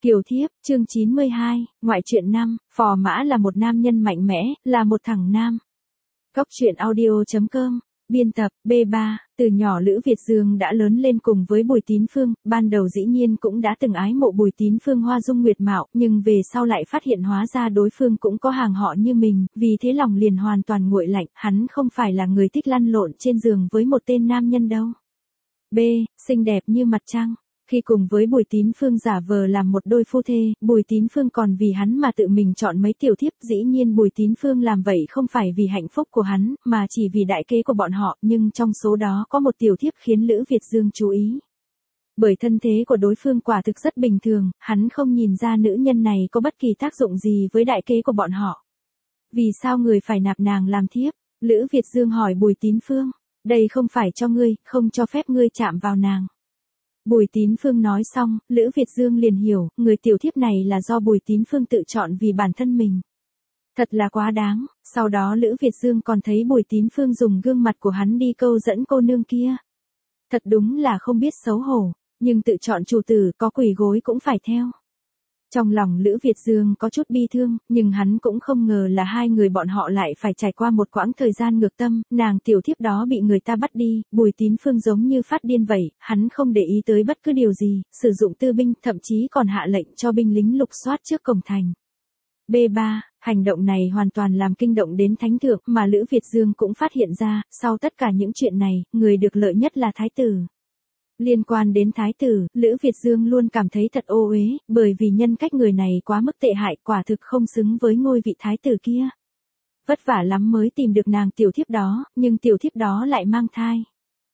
Kiều thiếp, chương 92, ngoại truyện 5, Phò Mã là một nam nhân mạnh mẽ, là một thằng nam. Cốc truyện audio.com, biên tập, B3, từ nhỏ Lữ Việt Dương đã lớn lên cùng với Bùi Tín Phương, ban đầu dĩ nhiên cũng đã từng ái mộ Bùi Tín Phương hoa dung nguyệt mạo, nhưng về sau lại phát hiện hóa ra đối phương cũng có hàng họ như mình, vì thế lòng liền hoàn toàn nguội lạnh, hắn không phải là người thích lăn lộn trên giường với một tên nam nhân đâu. B, xinh đẹp như mặt trăng. Khi cùng với Bùi Tín Phương giả vờ làm một đôi phu thê, Bùi Tín Phương còn vì hắn mà tự mình chọn mấy tiểu thiếp, dĩ nhiên Bùi Tín Phương làm vậy không phải vì hạnh phúc của hắn, mà chỉ vì đại kế của bọn họ, nhưng trong số đó có một tiểu thiếp khiến Lữ Việt Dương chú ý. Bởi thân thế của đối phương quả thực rất bình thường, hắn không nhìn ra nữ nhân này có bất kỳ tác dụng gì với đại kế của bọn họ. Vì sao người phải nạp nàng làm thiếp? Lữ Việt Dương hỏi Bùi Tín Phương, đây không phải cho ngươi, không cho phép ngươi chạm vào nàng. Bùi Tín Phương nói xong, Lữ Việt Dương liền hiểu, người tiểu thiếp này là do Bùi Tín Phương tự chọn vì bản thân mình. Thật là quá đáng, sau đó Lữ Việt Dương còn thấy Bùi Tín Phương dùng gương mặt của hắn đi câu dẫn cô nương kia. Thật đúng là không biết xấu hổ, nhưng tự chọn chủ tử có quỳ gối cũng phải theo. Trong lòng Lữ Việt Dương có chút bi thương, nhưng hắn cũng không ngờ là hai người bọn họ lại phải trải qua một quãng thời gian ngược tâm, nàng tiểu thiếp đó bị người ta bắt đi, Bùi Tín Phương giống như phát điên vậy, hắn không để ý tới bất cứ điều gì, sử dụng tư binh, thậm chí còn hạ lệnh cho binh lính lục soát trước cổng thành. B3, hành động này hoàn toàn làm kinh động đến thánh thượng, mà Lữ Việt Dương cũng phát hiện ra, sau tất cả những chuyện này, người được lợi nhất là thái tử. Liên quan đến thái tử, Lữ Việt Dương luôn cảm thấy thật ô uế, bởi vì nhân cách người này quá mức tệ hại, quả thực không xứng với ngôi vị thái tử kia. Vất vả lắm mới tìm được nàng tiểu thiếp đó, nhưng tiểu thiếp đó lại mang thai.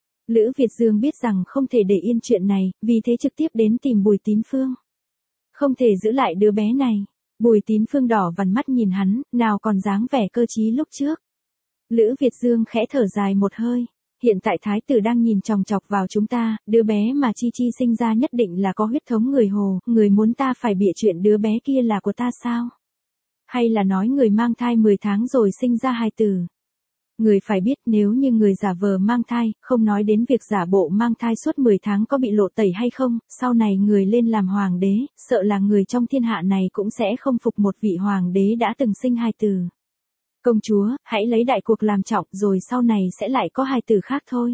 Lữ Việt Dương biết rằng không thể để yên chuyện này, vì thế trực tiếp đến tìm Bùi Tín Phương. Không thể giữ lại đứa bé này. Bùi Tín Phương đỏ vằn mắt nhìn hắn, nào còn dáng vẻ cơ trí lúc trước. Lữ Việt Dương khẽ thở dài một hơi. Hiện tại thái tử đang nhìn chòng chọc vào chúng ta, đứa bé mà Chi Chi sinh ra nhất định là có huyết thống người Hồ, người muốn ta phải bịa chuyện đứa bé kia là của ta sao? Hay là nói người mang thai 10 tháng rồi sinh ra hài tử? Người phải biết nếu như người giả vờ mang thai, không nói đến việc giả bộ mang thai suốt 10 tháng có bị lộ tẩy hay không, sau này người lên làm hoàng đế, sợ là người trong thiên hạ này cũng sẽ không phục một vị hoàng đế đã từng sinh hài tử. Công chúa, hãy lấy đại cuộc làm trọng rồi sau này sẽ lại có hài tử khác thôi.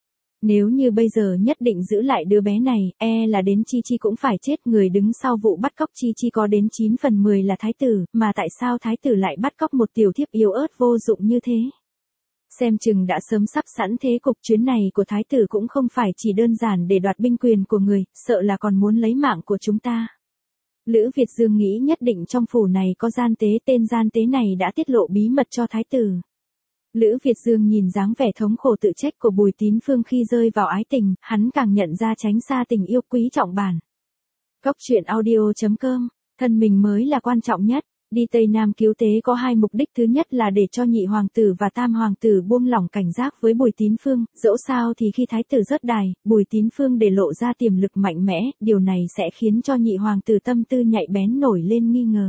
Nếu như bây giờ nhất định giữ lại đứa bé này, là đến Chi Chi cũng phải chết. Người đứng sau vụ bắt cóc Chi Chi có đến 9 phần 10 là thái tử, mà tại sao thái tử lại bắt cóc một tiểu thiếp yếu ớt vô dụng như thế? Xem chừng đã sớm sắp sẵn thế cục, chuyến này của thái tử cũng không phải chỉ đơn giản để đoạt binh quyền của người, sợ là còn muốn lấy mạng của chúng ta. Lữ Việt Dương nghĩ nhất định trong phủ này có gian tế, tên gian tế này đã tiết lộ bí mật cho thái tử. Lữ Việt Dương nhìn dáng vẻ thống khổ tự trách của Bùi Tín Phương khi rơi vào ái tình, hắn càng nhận ra tránh xa tình yêu quý trọng bản. Cốc truyện audio.com, thân mình mới là quan trọng nhất. Đi Tây Nam cứu tế có hai mục đích, thứ nhất là để cho nhị hoàng tử và tam hoàng tử buông lỏng cảnh giác với Bùi Tín Phương, dẫu sao thì khi thái tử rớt đài, Bùi Tín Phương để lộ ra tiềm lực mạnh mẽ, điều này sẽ khiến cho nhị hoàng tử tâm tư nhạy bén nổi lên nghi ngờ.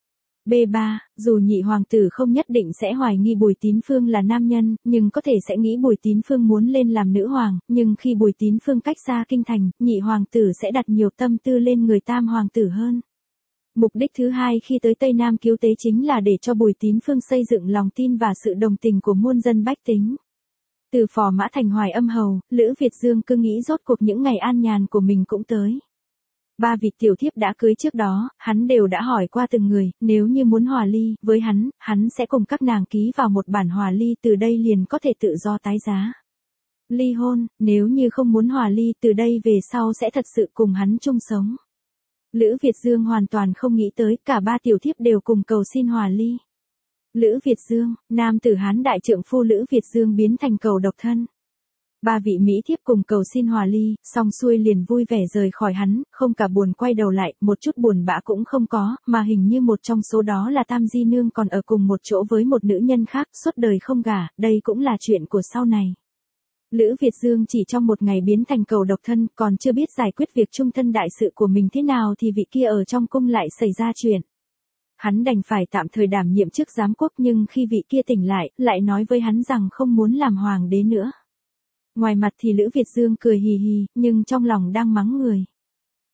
B3, dù nhị hoàng tử không nhất định sẽ hoài nghi Bùi Tín Phương là nam nhân, nhưng có thể sẽ nghĩ Bùi Tín Phương muốn lên làm nữ hoàng, nhưng khi Bùi Tín Phương cách xa kinh thành, nhị hoàng tử sẽ đặt nhiều tâm tư lên người tam hoàng tử hơn. Mục đích thứ hai khi tới Tây Nam cứu tế chính là để cho Bùi Tín Phương xây dựng lòng tin và sự đồng tình của muôn dân bách tính. Từ Phò Mã thành Hoài Âm Hầu, Lữ Việt Dương cứ nghĩ rốt cuộc những ngày an nhàn của mình cũng tới. 3 vị tiểu thiếp đã cưới trước đó, hắn đều đã hỏi qua từng người, nếu như muốn hòa ly, với hắn sẽ cùng các nàng ký vào một bản hòa ly, từ đây liền có thể tự do tái giá. Ly hôn, nếu như không muốn hòa ly, từ đây về sau sẽ thật sự cùng hắn chung sống. Lữ Việt Dương hoàn toàn không nghĩ tới, cả 3 tiểu thiếp đều cùng cầu xin hòa ly. Lữ Việt Dương, nam tử Hán đại trượng phu Lữ Việt Dương biến thành cầu độc thân. 3 vị mỹ thiếp cùng cầu xin hòa ly, xong xuôi liền vui vẻ rời khỏi hắn, không cả buồn quay đầu lại, một chút buồn bã cũng không có, mà hình như một trong số đó là Tam Di Nương còn ở cùng một chỗ với một nữ nhân khác, suốt đời không gả, đây cũng là chuyện của sau này. Lữ Việt Dương chỉ trong một ngày biến thành cầu độc thân, còn chưa biết giải quyết việc chung thân đại sự của mình thế nào thì vị kia ở trong cung lại xảy ra chuyện. Hắn đành phải tạm thời đảm nhiệm chức giám quốc, nhưng khi vị kia tỉnh lại nói với hắn rằng không muốn làm hoàng đế nữa. Ngoài mặt thì Lữ Việt Dương cười hì hì, nhưng trong lòng đang mắng người.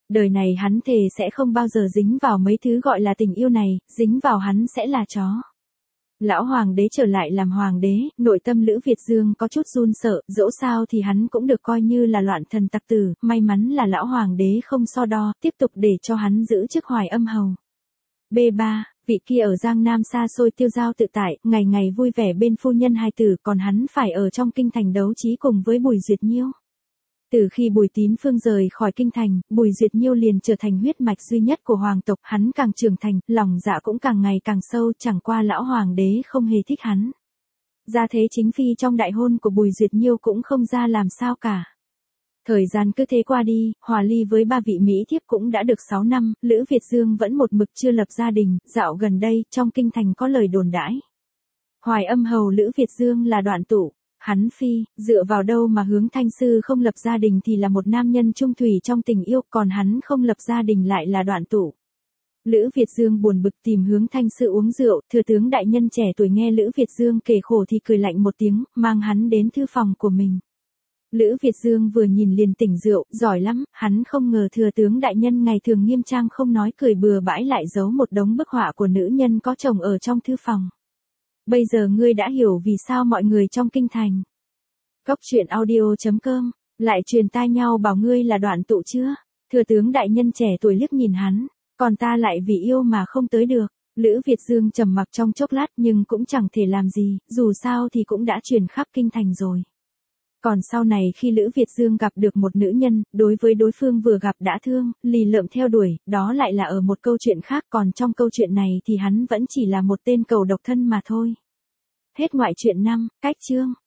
Đời này hắn thề sẽ không bao giờ dính vào mấy thứ gọi là tình yêu này, dính vào hắn sẽ là chó. Lão hoàng đế trở lại làm hoàng đế, nội tâm Lữ Việt Dương có chút run sợ, dẫu sao thì hắn cũng được coi như là loạn thần tặc tử, may mắn là lão hoàng đế không so đo, tiếp tục để cho hắn giữ chức Hoài Âm Hầu. B3, vị kia ở Giang Nam xa xôi tiêu dao tự tại, ngày ngày vui vẻ bên phu nhân hài tử, còn hắn phải ở trong kinh thành đấu trí cùng với Bùi Duyệt Nhiêu. Từ khi Bùi Tín Phương rời khỏi kinh thành, Bùi Duyệt Nhiêu liền trở thành huyết mạch duy nhất của hoàng tộc, hắn càng trưởng thành, lòng dạ cũng càng ngày càng sâu, chẳng qua lão hoàng đế không hề thích hắn. Gia thế chính phi trong đại hôn của Bùi Duyệt Nhiêu cũng không ra làm sao cả. Thời gian cứ thế qua đi, hòa ly với ba vị Mỹ thiếp cũng đã được 6 năm, Lữ Việt Dương vẫn một mực chưa lập gia đình, dạo gần đây, trong kinh thành có lời đồn đãi. Hoài Âm Hầu Lữ Việt Dương là đoạn tụ. Hắn phi, dựa vào đâu mà Hướng Thanh Sư không lập gia đình thì là một nam nhân trung thủy trong tình yêu, còn hắn không lập gia đình lại là đoạn tụ. Lữ Việt Dương buồn bực tìm Hướng Thanh Sư uống rượu, thừa tướng đại nhân trẻ tuổi nghe Lữ Việt Dương kể khổ thì cười lạnh một tiếng, mang hắn đến thư phòng của mình. Lữ Việt Dương vừa nhìn liền tỉnh rượu, giỏi lắm, hắn không ngờ thừa tướng đại nhân ngày thường nghiêm trang không nói cười bừa bãi lại giấu một đống bức họa của nữ nhân có chồng ở trong thư phòng. Bây giờ ngươi đã hiểu vì sao mọi người trong kinh thành. Cốc truyện audio.com, lại truyền tai nhau bảo ngươi là đoạn tụ chưa? Thừa tướng đại nhân trẻ tuổi liếc nhìn hắn, còn ta lại vì yêu mà không tới được. Lữ Việt Dương trầm mặc trong chốc lát nhưng cũng chẳng thể làm gì, dù sao thì cũng đã truyền khắp kinh thành rồi. Còn sau này khi Lữ Việt Dương gặp được một nữ nhân, đối với đối phương vừa gặp đã thương, lì lợm theo đuổi, đó lại là ở một câu chuyện khác, còn trong câu chuyện này thì hắn vẫn chỉ là một tên cầu độc thân mà thôi. Hết ngoại truyện 5, cách chương.